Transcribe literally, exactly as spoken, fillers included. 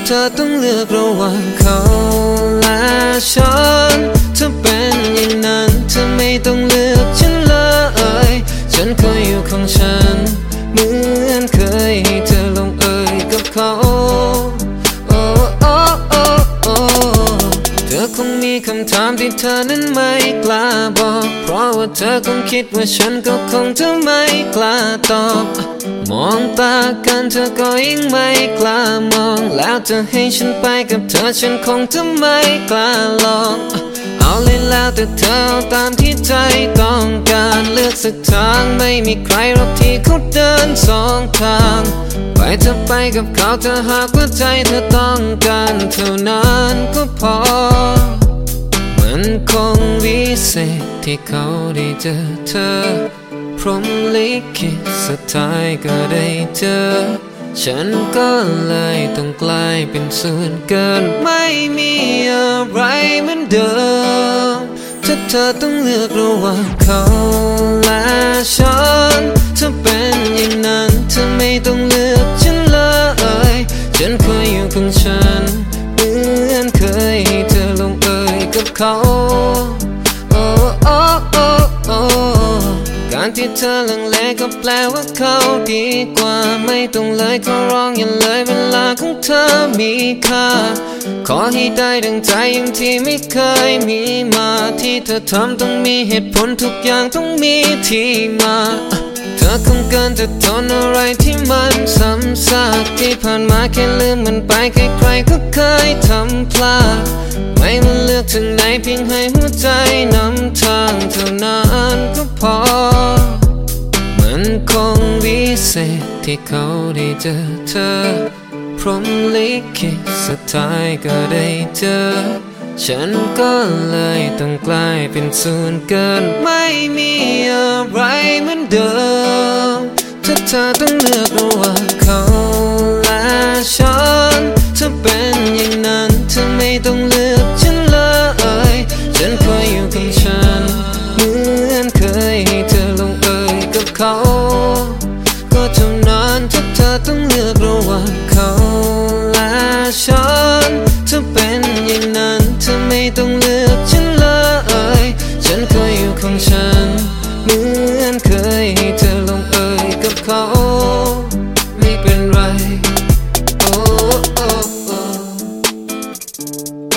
เธอต้องเลือกระหว่างเขาและฉันถ้าเป็นอย่างนั้นเธอไม่ต้องเลือกฉันเลยฉันเคยอยู่ของฉันเหมือนเคยให้เธอลงเอยกับเขาโอ้โอ้โอ้โอ้เธอคงมีคำถามที่เธอนั้นไม่กล้าบอกเพราะว่าเธอคงคิดว่าฉันก็คงจะไม่กล้าตอบมองตากันเธอก็ยิ่งไม่กล้ามองแล้วจะให้ฉันไปกับเธอฉันคงจะไม่กล้าลองเอาเลยแล้วแต่เธอเอาตามที่ใจต้องการเลือกสักทางไม่มีใครหรอกที่เขาเดินสองทางไปเธอไปกับเขาถ้าหากว่าใจเธอต้องการเท่านั้นก็พอมันคงวิเศษที่เขาได้เจอเธอพรหมลิขิตสุดท้ายก็ได้เจอฉันก็เลยต้องกลายเป็นส่วนเกินไม่มีอะไรเหมือนเดิมถ้าเธอต้องเลือกระหว่างเขาและฉันถ้าเป็นอย่างนั้นเธอไม่ต้องเลือกฉันเลยฉันเคยอยู่ของฉันเหมือนเคยให้เธอลงเอยกับเขาโอ้โอ้โอ้โอ้การที่เธอลังเลก็แปลว่าเขาดีกว่าไม่ต้องเลยขอร้องอย่าเลยเวลาของเธอมีค่าขอให้ได้ดังใจอย่างที่ไม่เคยมีมาที่เธอทำต้องมีเหตุผลทุกอย่างต้องมีที่มาเธอคงเกินจะทนอะไรที่มันซ้ำซากที่ผ่านมาแค่ลืมมันไปใครๆก็เคยทำพลาดไม่มาเลือกทางไหนเพียงให้หัวใจนำทางเท่านั้นก็พอมันคงวิเศษที่เขาได้เจอเธอพรหมลิขิตสุดท้ายก็ได้เจอฉันก็เลยต้องกลายเป็นส่วนเกินไม่มีอะไรเหมือนเดิมถ้าเธอต้องเลือกระหว่างเขาและฉันถ้าเป็นอย่างนั้นเธอไม่ต้องเลือกฉันเลยฉันเคยอยู่ของฉันเหมือนเคยให้เธอลงเอยกับเขาก็เท่านั้นถ้าเธอต้องเลือกระหว่างเขาและฉันถ้าเป็นอย่างนั้นเธอไม่ต้องเลือกฉันเลยฉันเคยอยู่ของฉันเหมือนเคยให้เธอลงเอยกับเขาไม่เป็นไรโอ้โอ้โอ้